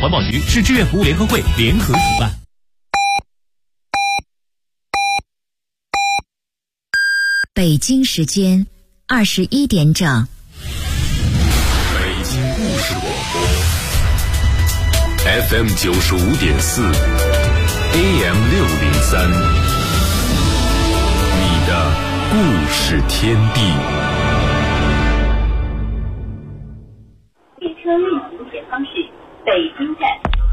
环保局、市志愿服务联合会联合主办。 北京时间21点整。 北京故事广播 FM 95.4 AM 603，你的故事天地。 列车运行前方是北京站。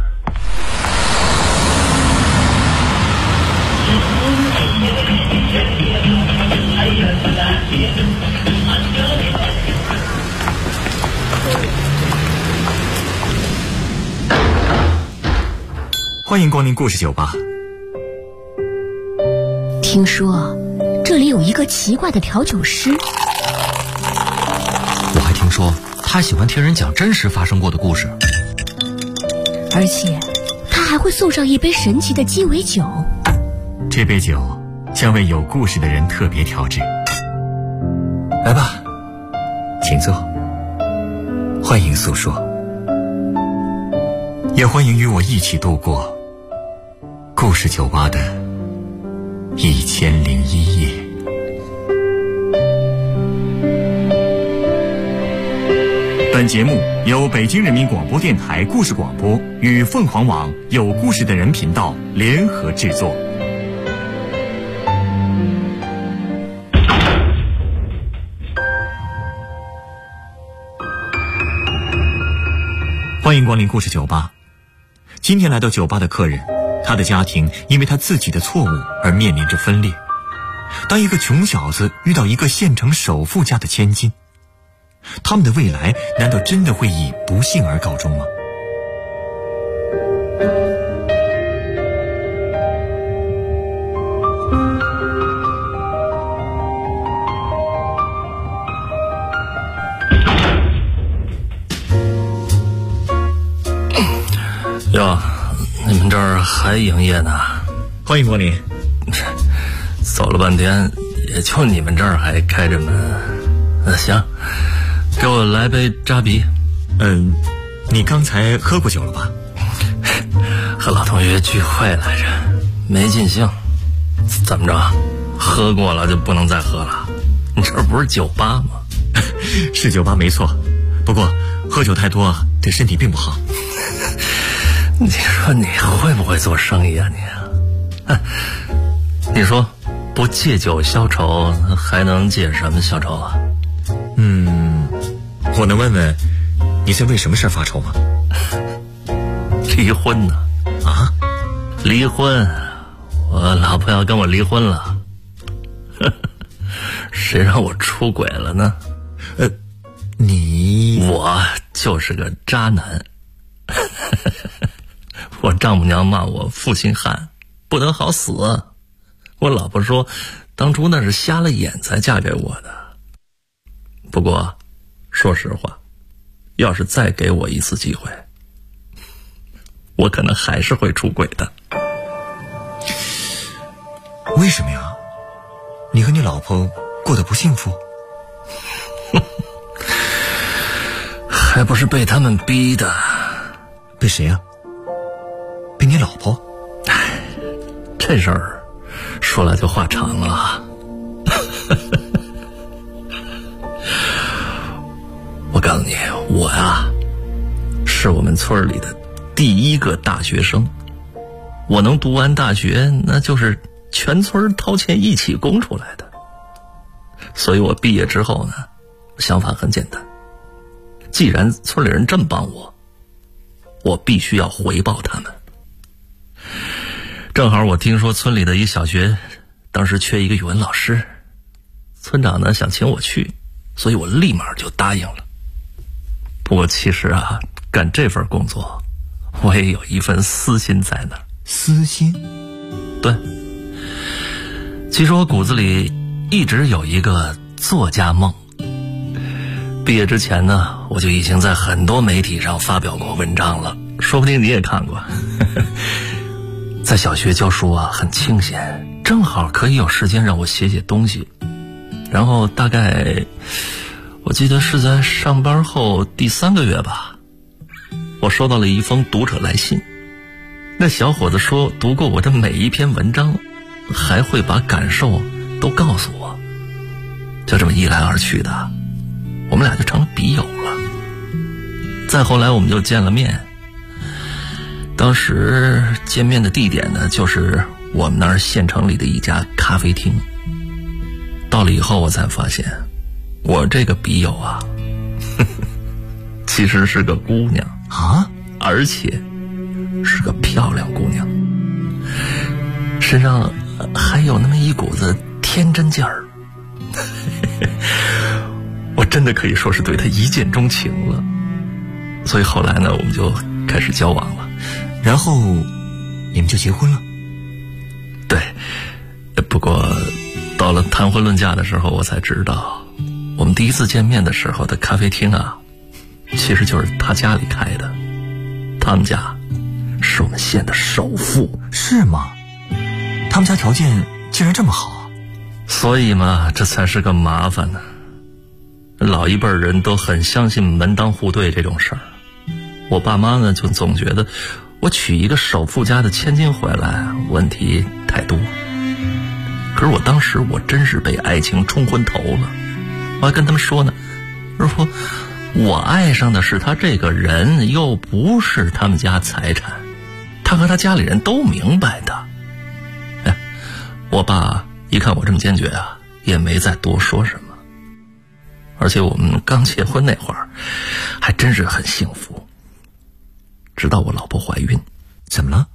欢迎光临故事酒吧。 听说这里有一个奇怪的调酒师， 我还听说他喜欢听人讲真实发生过的故事， 而且他还会送上一杯神奇的鸡尾酒。 这杯酒将为有故事的人特别调制。来吧，请坐，欢迎诉说，也欢迎与我一起度过故事酒吧的1001夜。本节目由北京人民广播电台故事广播与凤凰网有故事的人频道联合制作。欢迎光临故事酒吧。今天来到酒吧的客人，他的家庭因为他自己的错误而面临着分裂。当一个穷小子遇到一个县城首富家的千金，他们的未来难道真的会以不幸而告终吗？ 哟，你们这儿还营业呢？ 欢迎光临。 走了半天，也就你们这儿还开着门。行，给我来杯扎啤。 你刚才喝过酒了吧？ 和老同学聚会来着，没尽兴。怎么着？喝过了就不能再喝了？你这不是酒吧吗？ 是酒吧没错，不过喝酒太多对身体并不好。 你说你会不会做生意啊你？你说不借酒消愁，还能借什么消愁啊？ 我能问问你在为什么事发愁吗？ 离婚呢？ 啊？ 离婚，我老婆要跟我离婚了。谁让我出轨了呢？我就是个渣男。我丈母娘骂我负心汉，不得好死。我老婆说当初那是瞎了眼才嫁给我的。不过说实话，要是再给我一次机会，我可能还是会出轨的。 为什么呀？你和你老婆过得不幸福？ 还不是被他们逼的。 被谁呀？被你老婆？ 这事儿说来就话长了。我告诉你，我呀是我们村里的第一个大学生。我能读完大学，那就是全村掏钱一起供出来的。所以我毕业之后呢，想法很简单，既然村里人这么帮我，我必须要回报他们。正好我听说村里的一小学当时缺一个语文老师，村长呢想请我去，所以我立马就答应了。不过其实啊，干这份工作我也有一份私心在那儿。 私心？ 对，其实我骨子里一直有一个作家梦。毕业之前呢，我就已经在很多媒体上发表过文章了，说不定你也看过。在小学教书啊，很清闲，正好可以有时间让我写写东西。然后大概我记得是在上班后第3个月吧， 我收到了一封读者来信。那小伙子说读过我的每一篇文章，还会把感受都告诉我。就这么一来二去的，我们俩就成了笔友了。再后来我们就见了面，当时见面的地点呢，就是我们那儿县城里的一家咖啡厅。到了以后我才发现，我这个笔友啊其实是个姑娘啊， 而且是个漂亮姑娘，身上还有那么一股子天真劲儿我真的可以说是对她一见钟情了。所以后来呢，我们就开始交往了， 然后你们就结婚了。 对，不过到了谈婚论嫁的时候，我才知道我们第一次见面的时候的咖啡厅啊，其实就是他家里开的。他们家是我们县的首富。 是吗？他们家条件竟然这么好。 所以嘛，这才是个麻烦呢。老一辈人都很相信门当户对这种事儿，我爸妈呢就总觉得我娶一个首富家的千金回来问题太多。可是我当时我真是被爱情冲昏头了，我还跟他们说呢，说我爱上的是他这个人，又不是他们家财产，他和他家里人都明白的。我爸一看我这么坚决啊，也没再多说什么。而且我们刚结婚那会儿还真是很幸福，直到我老婆怀孕。 怎么了？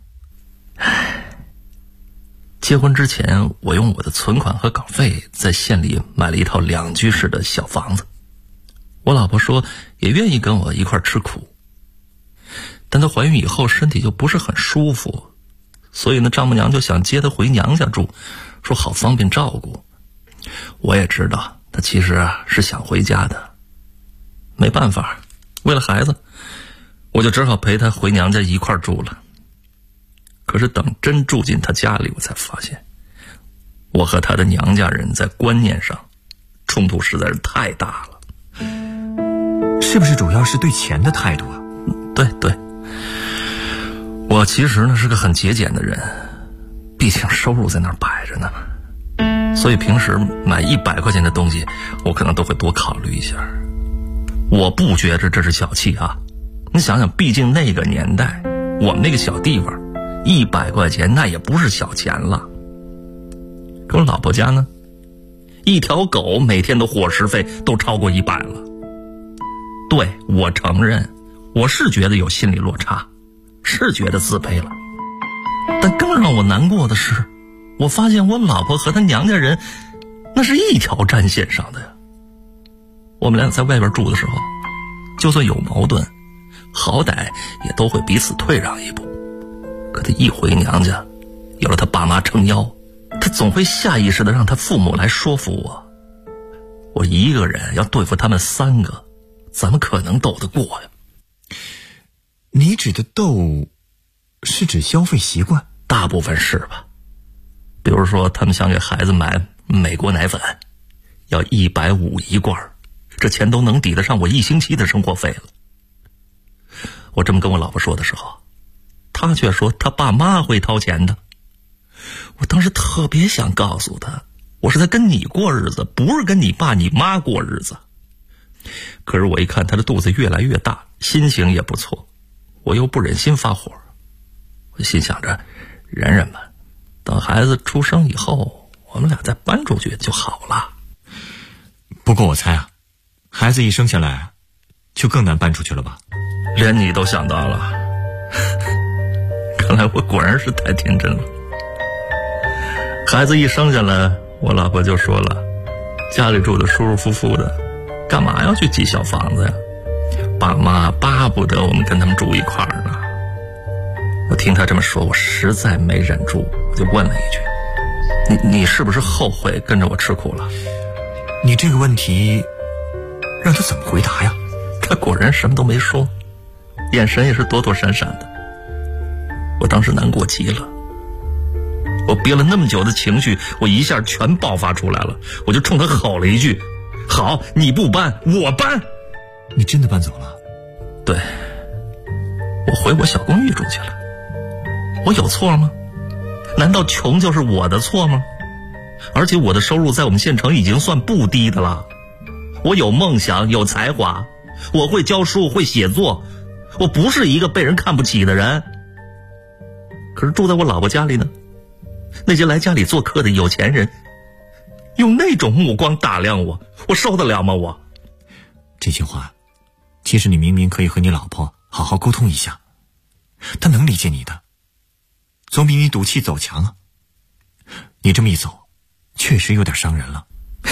结婚之前我用我的存款和稿费在县里买了一套2居室的小房子，我老婆说也愿意跟我一块吃苦，但她怀孕以后身体就不是很舒服，所以呢丈母娘就想接她回娘家住，说好方便照顾。我也知道她其实是想回家的，没办法，为了孩子我就只好陪她回娘家一块住了。可是等真住进她家里，我才发现我和她的娘家人在观念上冲突实在是太大了。 是不是主要是对钱的态度啊？ 对，我其实呢是个很节俭的人，毕竟收入在那儿摆着呢，所以平时买100块钱的东西我可能都会多考虑一下。我不觉着这是小气啊，你想想，毕竟那个年代我们那个小地方100块钱那也不是小钱了。可我老婆家呢，一条狗每天的伙食费都超过100了。对，我承认我是觉得有心理落差，是觉得自卑了，但更让我难过的是，我发现我老婆和她娘家人那是一条战线上的呀。我们俩在外边住的时候，就算有矛盾，好歹也都会彼此退让一步。可她一回娘家，有了她爸妈撑腰，她总会下意识的让她父母来说服我。我一个人要对付他们3个，怎么可能斗得过呀？ 你指的斗是指消费习惯？ 大部分是吧。比如说他们想给孩子买美国奶粉，要150一罐，这钱都能抵得上我1星期的生活费了。我这么跟我老婆说的时候，她却说她爸妈会掏钱的。我当时特别想告诉她，我是在跟你过日子，不是跟你爸你妈过日子。可是我一看她的肚子越来越大，心情也不错，我又不忍心发火，我心想着忍忍吧，等孩子出生以后我们俩再搬出去就好了。 不过我猜啊，孩子一生下来就更难搬出去了吧？ 连你都想到了看来我果然是太天真了。孩子一生下来，我老婆就说了，家里住的舒舒服服的，干嘛要去挤小房子呀？爸妈巴不得我们跟他们住一块儿呢。我听他这么说，我实在没忍住，我就问了一句，你是不是后悔跟着我吃苦了？ 你这个问题让他怎么回答呀？ 他果然什么都没说，眼神也是躲躲闪闪的。我当时难过极了，我憋了那么久的情绪，我一下全爆发出来了，我就冲他吼了一句，好，你不搬我搬。 你真的搬走了？ 对， 我回我小公寓住去了。我有错吗？难道穷就是我的错吗？而且我的收入在我们县城已经算不低的了。我有梦想，有才华，我会教书，会写作，我不是一个被人看不起的人。可是住在我老婆家里呢，那些来家里做客的有钱人用那种目光打量我，我受得了吗？我这些话其实你明明可以和你老婆好好沟通一下，她能理解你的，总比你赌气走强啊。你这么一走确实有点伤人了。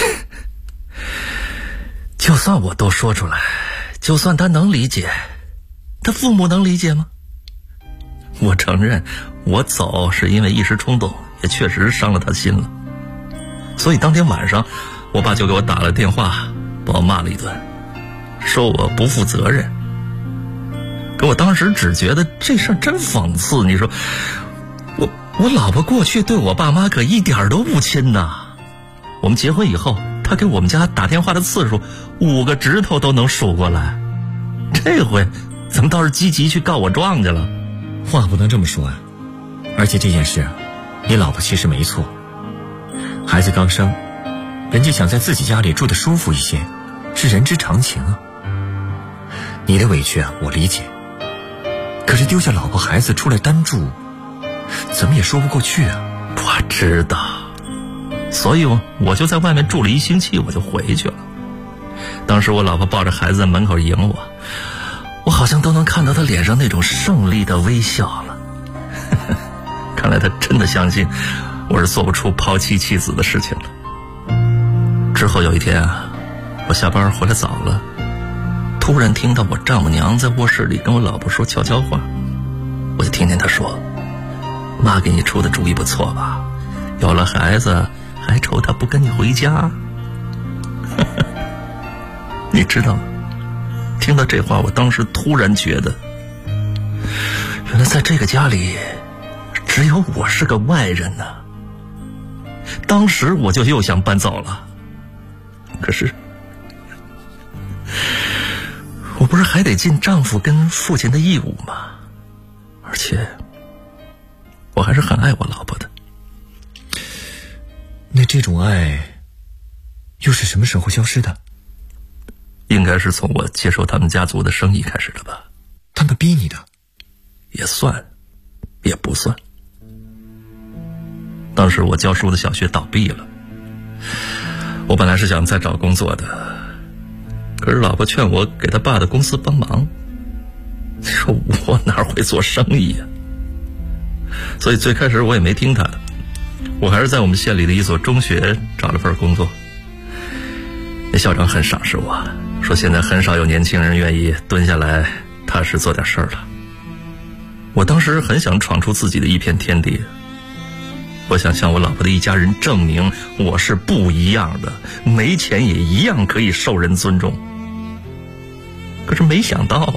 就算我都说出来，就算他能理解，他父母能理解吗？我承认我走是因为一时冲动，也确实伤了他心了。所以当天晚上我爸就给我打了电话，把我骂了一顿，说我不负责任。可我当时只觉得这事儿真讽刺。你说我老婆过去对我爸妈可一点都不亲呐。我们结婚以后，她给我们家打电话的次数5个指头都能数过来。这回怎么倒是积极去告我状去了？ 话不能这么说啊。而且这件事你老婆其实没错，孩子刚生，人家想在自己家里住得舒服一些，是人之常情啊。你的委屈啊我理解，可是丢下老婆孩子出来单住，怎么也说不过去啊。 我知道，所以我就在外面住了1星期，我就回去了。当时我老婆抱着孩子在门口迎我好像都能看到她脸上那种胜利的微笑了。看来她真的相信我是做不出抛妻弃子的事情了。之后有一天啊，我下班回来早了，突然听到我丈母娘在卧室里跟我老婆说悄悄话。我就听见她说，妈给你出的主意不错吧，有了孩子还愁她不跟你回家。你知道，听到这话，我当时突然觉得，原来在这个家里只有我是个外人呢。当时我就又想搬走了，可是我不是还得尽丈夫跟父亲的义务吗？而且我还是很爱我老婆的。 那这种爱又是什么时候消失的？ 应该是从我接手他们家族的生意开始的吧。 他们逼你的？ 也算也不算。当时我教书的小学倒闭了，我本来是想再找工作的，可是老婆劝我给他爸的公司帮忙。你说我哪会做生意呀？所以最开始我也没听他的，我还是在我们县里的一所中学找了份工作。那校长很赏识我，说现在很少有年轻人愿意蹲下来踏实做点事儿了。我当时很想闯出自己的一片天地，我想向我老婆的一家人证明我是不一样的，没钱也一样可以受人尊重。可是没想到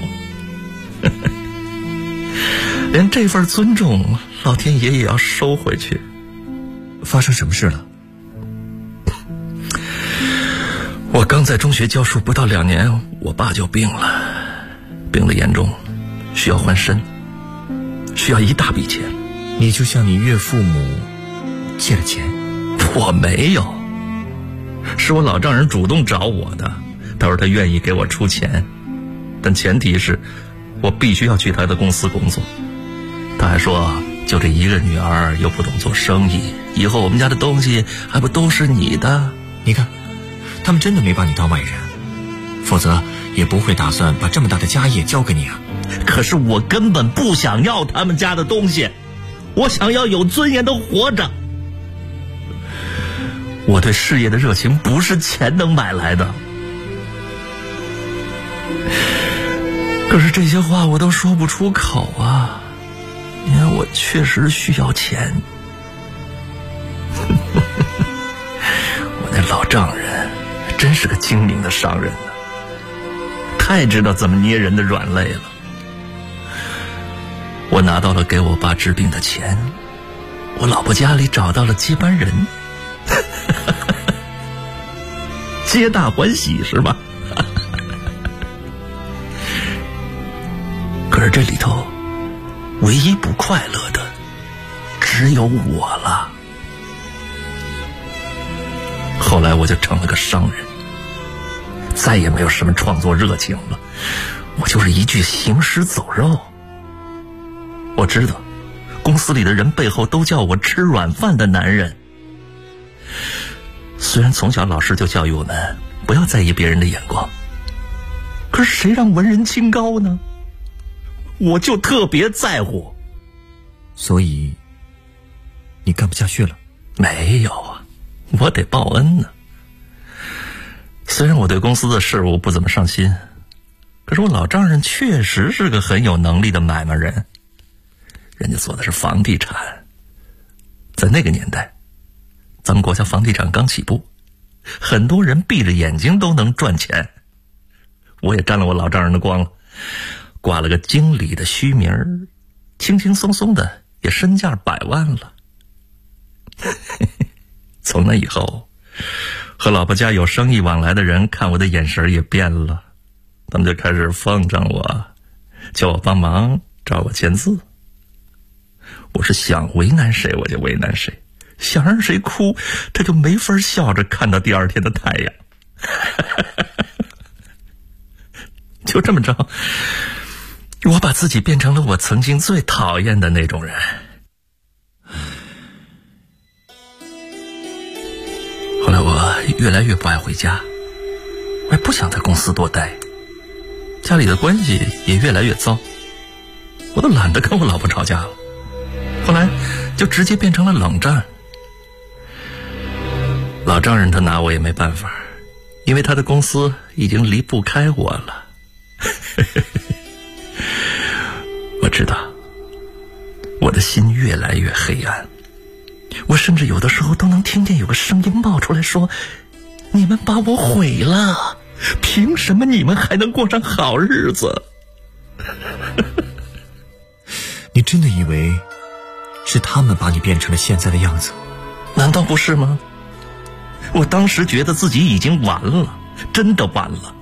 连这份尊重老天爷也要收回去。 发生什么事了？ 我刚在中学教书不到2年，我爸就病了，病得严重，需要换肾，需要一大笔钱。 你就向你岳父母借了钱？ 我没有，是我老丈人主动找我的，他说他愿意给我出钱，但前提是我必须要去他的公司工作。他还说就这一个女儿又不懂做生意，以后我们家的东西还不都是你的。 你看他们真的没把你当外人，否则也不会打算把这么大的家业交给你啊。 可是我根本不想要他们家的东西，我想要有尊严的活着。我对事业的热情不是钱能买来的。可是这些话我都说不出口啊，因为我确实需要钱。我那老丈人真是个精明的商人呢，太知道怎么捏人的软肋了。我拿到了给我爸治病的钱，我老婆家里找到了接班人，皆大欢喜是吧？可是这里头唯一不快乐的只有我了。后来我就成了个商人，再也没有什么创作热情了，我就是一具行尸走肉。我知道公司里的人背后都叫我吃软饭的男人。虽然从小老师就教育我们不要在意别人的眼光，可是谁让文人清高呢？我就特别在乎。 所以你干不下去了？ 没有啊，我得报恩呢。虽然我对公司的事务不怎么上心，可是我老丈人确实是个很有能力的买卖人。人家做的是房地产，在那个年代咱们国家房地产刚起步，很多人闭着眼睛都能赚钱。我也沾了我老丈人的光了，挂了个经理的虚名，轻轻松松的也身价100万了。从那以后，和老婆家有生意往来的人看我的眼神也变了，他们就开始奉承我，叫我帮忙找我签字。我是想为难谁我就为难谁，想让谁哭他就没法笑着看到第二天的太阳。就这么着，我把自己变成了我曾经最讨厌的那种人。后来我越来越不爱回家，我也不想在公司多待，家里的关系也越来越糟，我都懒得跟我老婆吵架了。后来就直接变成了冷战。老丈人他拿我也没办法，因为他的公司已经离不开我了。我知道我的心越来越黑暗，我甚至有的时候都能听见有个声音冒出来说，你们把我毁了，凭什么你们还能过上好日子？ 你真的以为是他们把你变成了现在的样子？ 难道不是吗？我当时觉得自己已经完了，真的完了。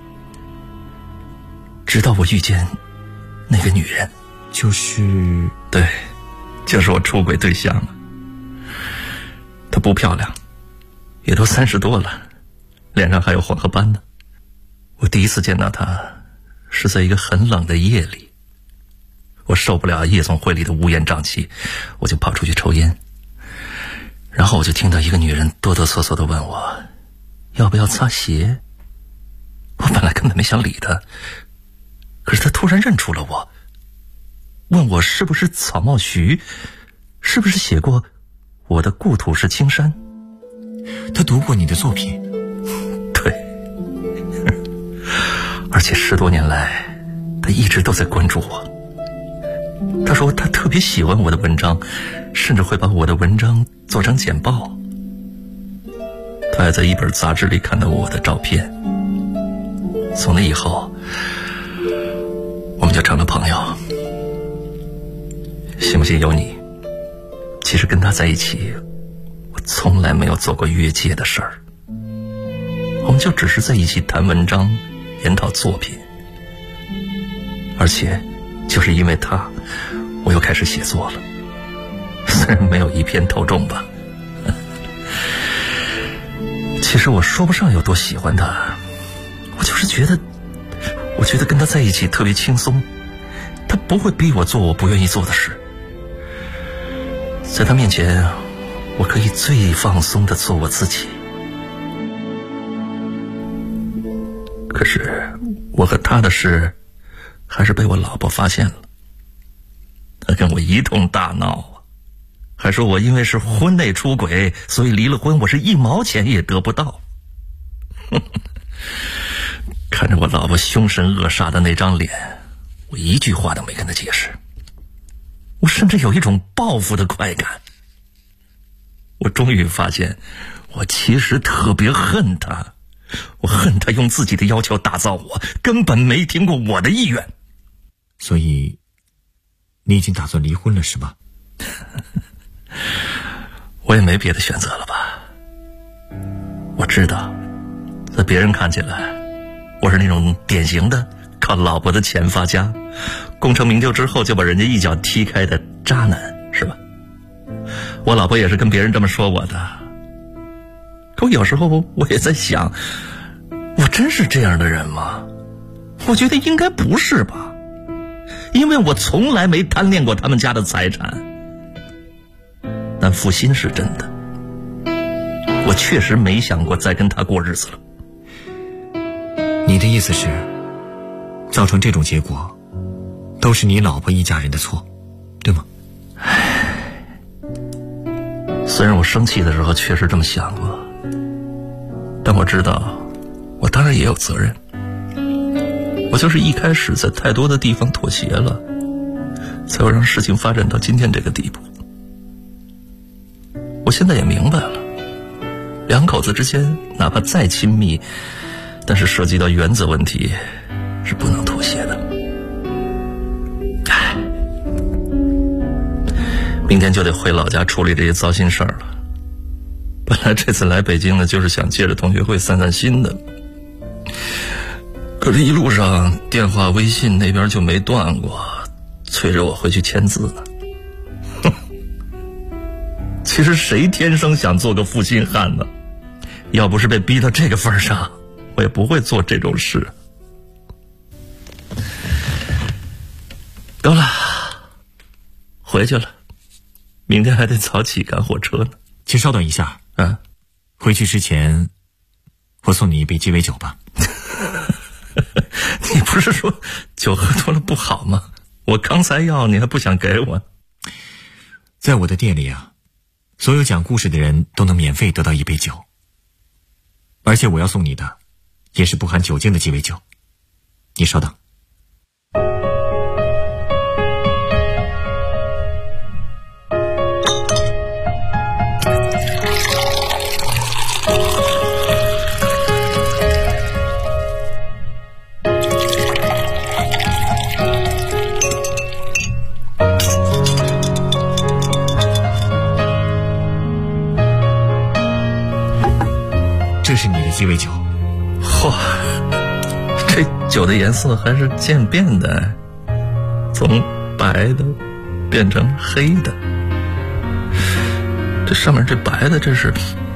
直到我遇见那个女人，对，就是我出轨对象了。她不漂亮，也都30多了，脸上还有黄褐斑呢。我第一次见到她是在一个很冷的夜里，我受不了夜总会里的乌烟瘴气，我就跑出去抽烟。然后我就听到一个女人哆哆嗦嗦地问我要不要擦鞋。我本来根本没想理她，可是她突然认出了我，问我是不是草帽徐，是不是写过我的故土是青山。 她读过你的作品？ 对，而且10多年来她一直都在关注我。她说她特别喜欢我的文章，甚至会把我的文章做成简报。她还在一本杂志里看到我的照片。从那以后我们就成了朋友。信不信由你，其实跟她在一起我从来没有做过越界的事儿，我们就只是在一起谈文章研讨作品。而且就是因为她，我又开始写作了，虽然没有一篇透中吧。其实我说不上有多喜欢她，我就是觉得跟她在一起特别轻松，她不会逼我做我不愿意做的事。在她面前我可以最放松地做我自己。可是我和她的事还是被我老婆发现了，她跟我一通大闹，还说我因为是婚内出轨，所以离了婚，我是1毛钱也得不到。看着我老婆凶神恶煞的那张脸，我一句话都没跟她解释。我甚至有一种报复的快感。我终于发现我其实特别恨她，我恨她用自己的要求打造我，根本没听过我的意愿。 所以你已经打算离婚了是吧？ 我也没别的选择了吧。我知道在别人看起来我是那种典型的靠老婆的钱发家， 功成名就之后就把人家一脚踢开的渣男，是吧？我老婆也是跟别人这么说我的。可我有时候我也在想，我真是这样的人吗？我觉得应该不是吧，因为我从来没贪恋过他们家的财产。但负心是真的，我确实没想过再跟他过日子了。 你的意思是，造成这种结果都是你老婆一家人的错，对吗？ 虽然我生气的时候确实这么想过，但我知道我当然也有责任。我就是一开始在太多的地方妥协了，才会让事情发展到今天这个地步。我现在也明白了，两口子之间哪怕再亲密，但是涉及到原则问题是不能妥协的。明天就得回老家处理这些糟心事儿了。本来这次来北京呢，就是想借着同学会散散心的，可是一路上电话微信那边就没断过，催着我回去签字呢。其实谁天生想做个负心汉呢？要不是被逼到这个份上，我也不会做这种事。够了，回去了，明天还得早起赶火车呢。 请稍等一下啊， 回去之前我送你一杯鸡尾酒吧。 你不是说酒喝多了不好吗？我刚才要你还不想给我。 在我的店里啊，所有讲故事的人都能免费得到一杯酒，而且我要送你的也是不含酒精的鸡尾酒。你稍等。这是你的鸡尾酒。 嚯，这酒的颜色还是渐变的，从白的变成黑的。这上面这白的，这是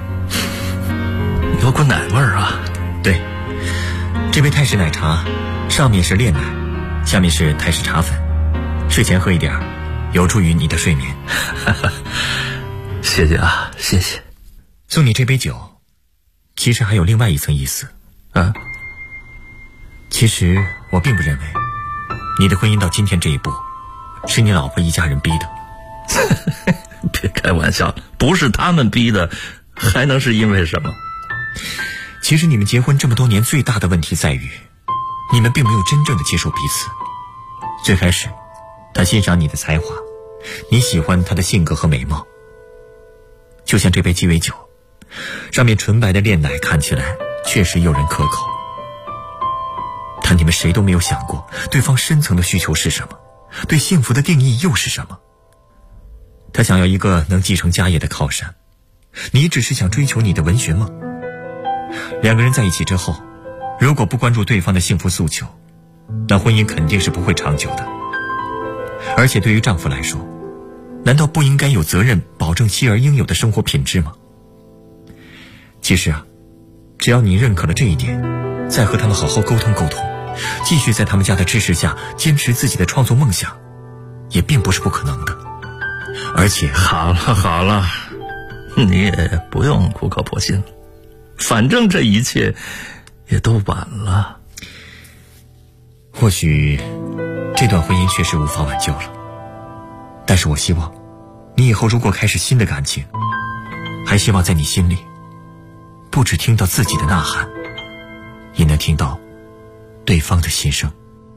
有股奶味儿啊。 对，这杯泰式奶茶上面是炼奶，下面是泰式茶粉，睡前喝一点，有助于你的睡眠。 谢谢啊，谢谢。 送你这杯酒其实还有另外一层意思啊。 其实我并不认为你的婚姻到今天这一步是你老婆一家人逼的。 别开玩笑，不是他们逼的，还能是因为什么？ 其实你们结婚这么多年最大的问题在于，你们并没有真正的接受彼此。最开始他欣赏你的才华，你喜欢他的性格和美貌，就像这杯鸡尾酒上面纯白的炼奶看起来确实诱人可口，但你们谁都没有想过对方深层的需求是什么，对幸福的定义又是什么。他想要一个能继承家业的靠山，你只是想追求你的文学梦。两个人在一起之后，如果不关注对方的幸福诉求，那婚姻肯定是不会长久的。而且对于丈夫来说，难道不应该有责任保证妻儿应有的生活品质吗？其实啊，只要你认可了这一点，再和他们好好沟通沟通，继续在他们家的支持下坚持自己的创作梦想，也并不是不可能的。而且好了，你也不用苦口婆心了，反正这一切也都晚了。 或许这段婚姻确实无法挽救了，但是我希望你以后如果开始新的感情，还希望在你心里不只听到自己的呐喊，也能听到对方的心声。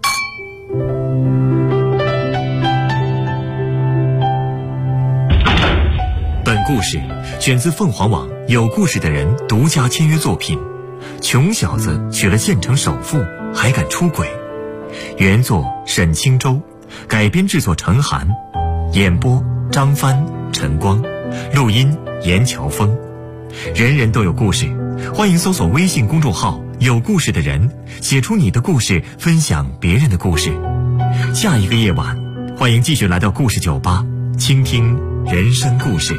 本故事选自凤凰网有故事的人独家签约作品《穷小子娶了县城首富还敢出轨》，原作沈清舟，改编制作陈寒，演播张帆、陈光，录音严乔峰。人人都有故事，欢迎搜索微信公众号有故事的人，写出你的故事，分享别人的故事。 下一个夜晚，欢迎继续来到故事酒吧，倾听人生故事。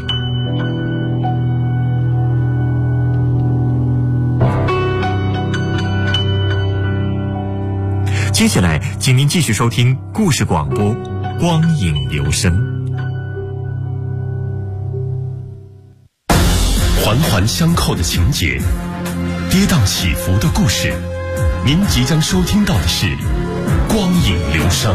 接下来，请您继续收听故事广播《光影留声》。 环环相扣的情节，跌宕起伏的故事，您即将收听到的是《光影留声》。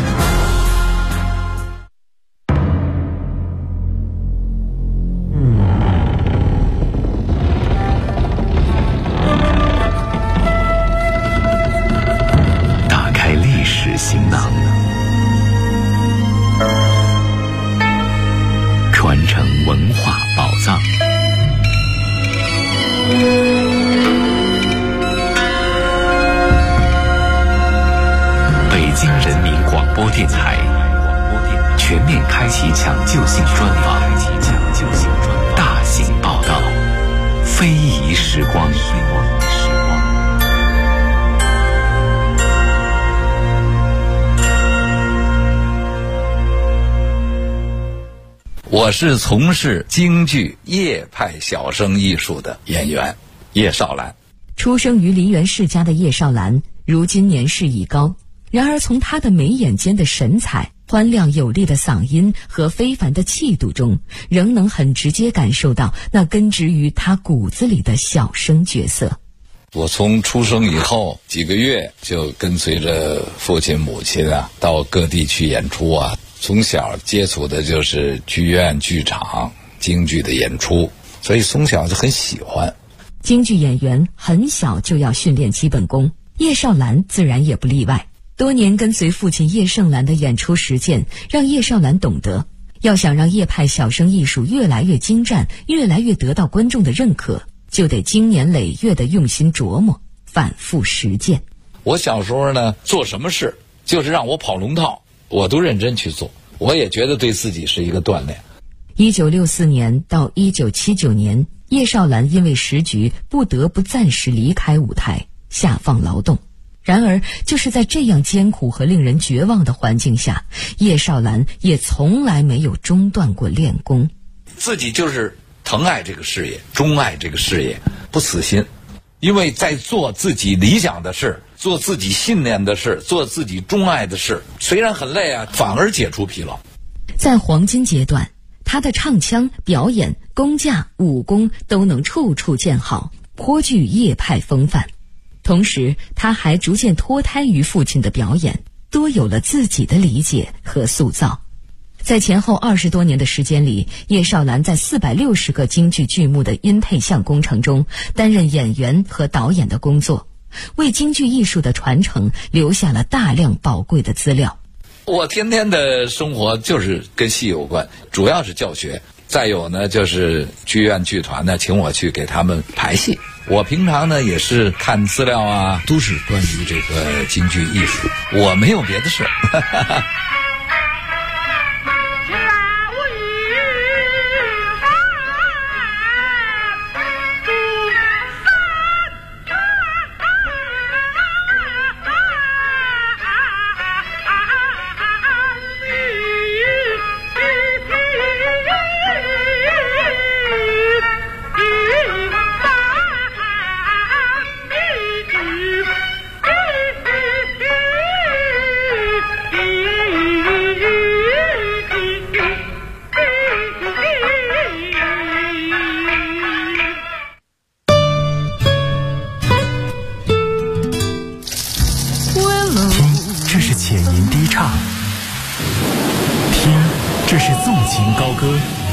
打开历史行囊，传承文化宝藏。北京人民广播电台全面开启抢救性专访，大型报道，非遗时光。 我是从事京剧叶派小生艺术的演员叶绍兰。 出生于梨园世家的叶绍兰，如今年事已高，然而从他的眉眼间的神采、欢亮有力的嗓音和非凡的气度中，仍能很直接感受到那根植于他骨子里的小生角色。 我从出生以后几个月就跟随着父亲母亲到各地去演出啊。从小接触的就是剧院、剧场、京剧的演出，所以从小就很喜欢。 京剧演员很小就要训练基本功，叶绍兰自然也不例外。多年跟随父亲叶盛兰的演出实践，让叶绍兰懂得，要想让叶派小生艺术越来越精湛，越来越得到观众的认可，就得经年累月的用心琢磨，反复实践。 我小时候呢，做什么事就是让我跑龙套，我都认真去做，我也觉得对自己是一个锻炼。 1964年到1979年，叶绍兰因为时局不得不暂时离开舞台，下放劳动。然而就是在这样艰苦和令人绝望的环境下，叶绍兰也从来没有中断过练功。 自己就是疼爱这个事业，钟爱这个事业，不死心。因为在做自己理想的事，做自己信念的事，做自己钟爱的事，虽然很累啊，反而解除疲劳。 在黄金阶段，他的唱腔、表演、功架、武功都能处处见好，颇具叶派风范。同时他还逐渐脱胎于父亲的表演，多有了自己的理解和塑造。在前后20多年的时间里，叶绍兰在460个京剧剧目的音配像工程中担任演员和导演的工作，为京剧艺术的传承留下了大量宝贵的资料。 我天天的生活就是跟戏有关，主要是教学，再有呢就是剧院剧团呢请我去给他们排戏。我平常呢也是看资料啊，都是关于这个京剧艺术，我没有别的事。 这是浅吟低唱，听，这是纵情高歌。